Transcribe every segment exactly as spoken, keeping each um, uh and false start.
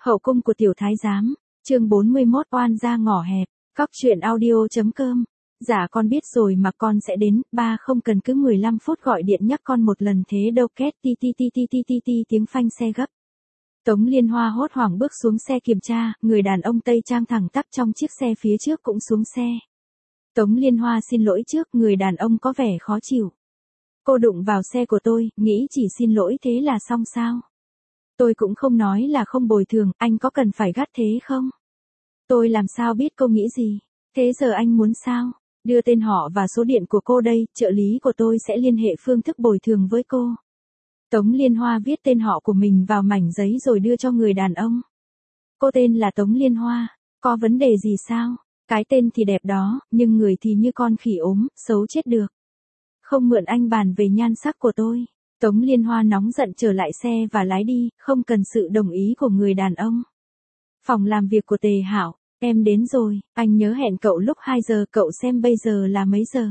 Hậu cung của tiểu thái giám, chương bốn mươi mốt oan gia ngõ hẹp, cóc truyện audio.com. Dạ con biết rồi mà con sẽ đến, ba không cần cứ mười lăm phút gọi điện nhắc con một lần thế đâu két ti ti ti ti ti ti ti tiếng phanh xe gấp. Tống Liên Hoa hốt hoảng bước xuống xe kiểm tra, người đàn ông Tây Trang thẳng tắp trong chiếc xe phía trước cũng xuống xe. Tống Liên Hoa xin lỗi trước, người đàn ông có vẻ khó chịu. Cô đụng vào xe của tôi, nghĩ chỉ xin lỗi thế là xong sao? Tôi cũng không nói là không bồi thường, anh có cần phải gắt thế không? Tôi làm sao biết cô nghĩ gì? Thế giờ anh muốn sao? Đưa tên họ và số điện của cô đây, trợ lý của tôi sẽ liên hệ phương thức bồi thường với cô. Tống Liên Hoa viết tên họ của mình vào mảnh giấy rồi đưa cho người đàn ông. Cô tên là Tống Liên Hoa, có vấn đề gì sao? Cái tên thì đẹp đó, nhưng người thì như con khỉ ốm, xấu chết được. Không mượn anh bàn về nhan sắc của tôi. Tống Liên Hoa nóng giận trở lại xe và lái đi, không cần sự đồng ý của người đàn ông. Phòng làm việc của Tề Hạo, em đến rồi, anh nhớ hẹn cậu lúc hai giờ, cậu xem bây giờ là mấy giờ.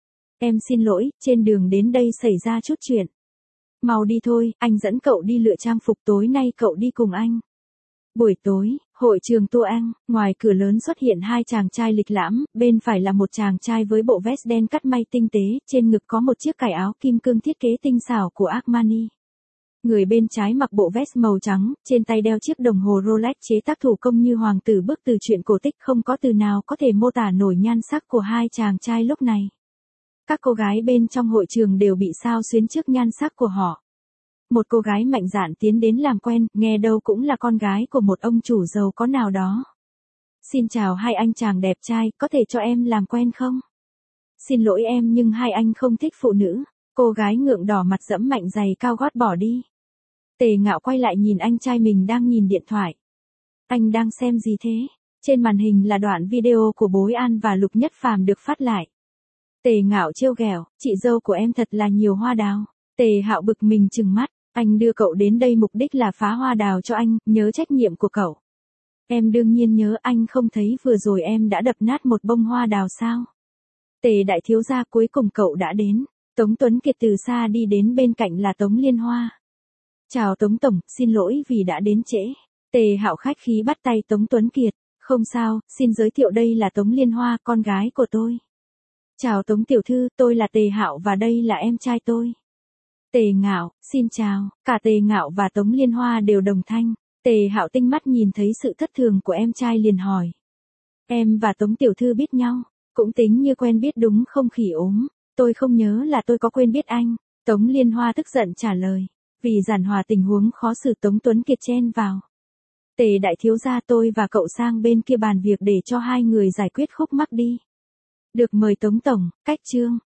Em xin lỗi, trên đường đến đây xảy ra chút chuyện. Mau đi thôi, anh dẫn cậu đi lựa trang phục, tối nay cậu đi cùng anh. Buổi tối, hội trường Tô Anh, ngoài cửa lớn xuất hiện hai chàng trai lịch lãm, bên phải là một chàng trai với bộ vest đen cắt may tinh tế, trên ngực có một chiếc cài áo kim cương thiết kế tinh xảo của Armani. Người bên trái mặc bộ vest màu trắng, trên tay đeo chiếc đồng hồ Rolex chế tác thủ công như hoàng tử bước từ truyện cổ tích, không có từ nào có thể mô tả nổi nhan sắc của hai chàng trai lúc này. Các cô gái bên trong hội trường đều bị xao xuyến trước nhan sắc của họ. Một cô gái mạnh dạn tiến đến làm quen, nghe đâu cũng là con gái của một ông chủ giàu có nào đó. Xin chào hai anh chàng đẹp trai, có thể cho em làm quen không? Xin lỗi em nhưng hai anh không thích phụ nữ. Cô gái ngượng đỏ mặt dẫm mạnh giày cao gót bỏ đi. Tề Ngạo quay lại nhìn anh trai mình đang nhìn điện thoại. Anh đang xem gì thế? Trên màn hình là đoạn video của Bối An và Lục Nhất Phàm được phát lại. Tề Ngạo trêu ghẹo, chị dâu của em thật là nhiều hoa đào. Tề Hạo bực mình trừng mắt. Anh đưa cậu đến đây mục đích là phá hoa đào cho anh, nhớ trách nhiệm của cậu. Em đương nhiên nhớ, anh không thấy vừa rồi em đã đập nát một bông hoa đào sao? Tề đại thiếu gia, cuối cùng cậu đã đến. Tống Tuấn Kiệt từ xa đi đến, bên cạnh là Tống Liên Hoa. Chào Tống Tổng, xin lỗi vì đã đến trễ. Tề Hạo khách khí bắt tay Tống Tuấn Kiệt. Không sao, xin giới thiệu đây là Tống Liên Hoa, con gái của tôi. Chào Tống Tiểu Thư, tôi là Tề Hạo và đây là em trai tôi. Tề Ngạo, xin chào, cả Tề Ngạo và Tống Liên Hoa đều đồng thanh. Tề Hạo tinh mắt nhìn thấy sự thất thường của em trai liền hỏi. Em và Tống Tiểu Thư biết nhau, cũng tính như quen biết đúng không khỉ ốm, tôi không nhớ là tôi có quên biết anh. Tống Liên Hoa tức giận trả lời, vì giản hòa tình huống khó xử. Tống Tuấn Kiệt chen vào. Tề đại thiếu gia, tôi và cậu sang bên kia bàn việc để cho hai người giải quyết khúc mắc đi. Được mời Tống Tổng, cách chương.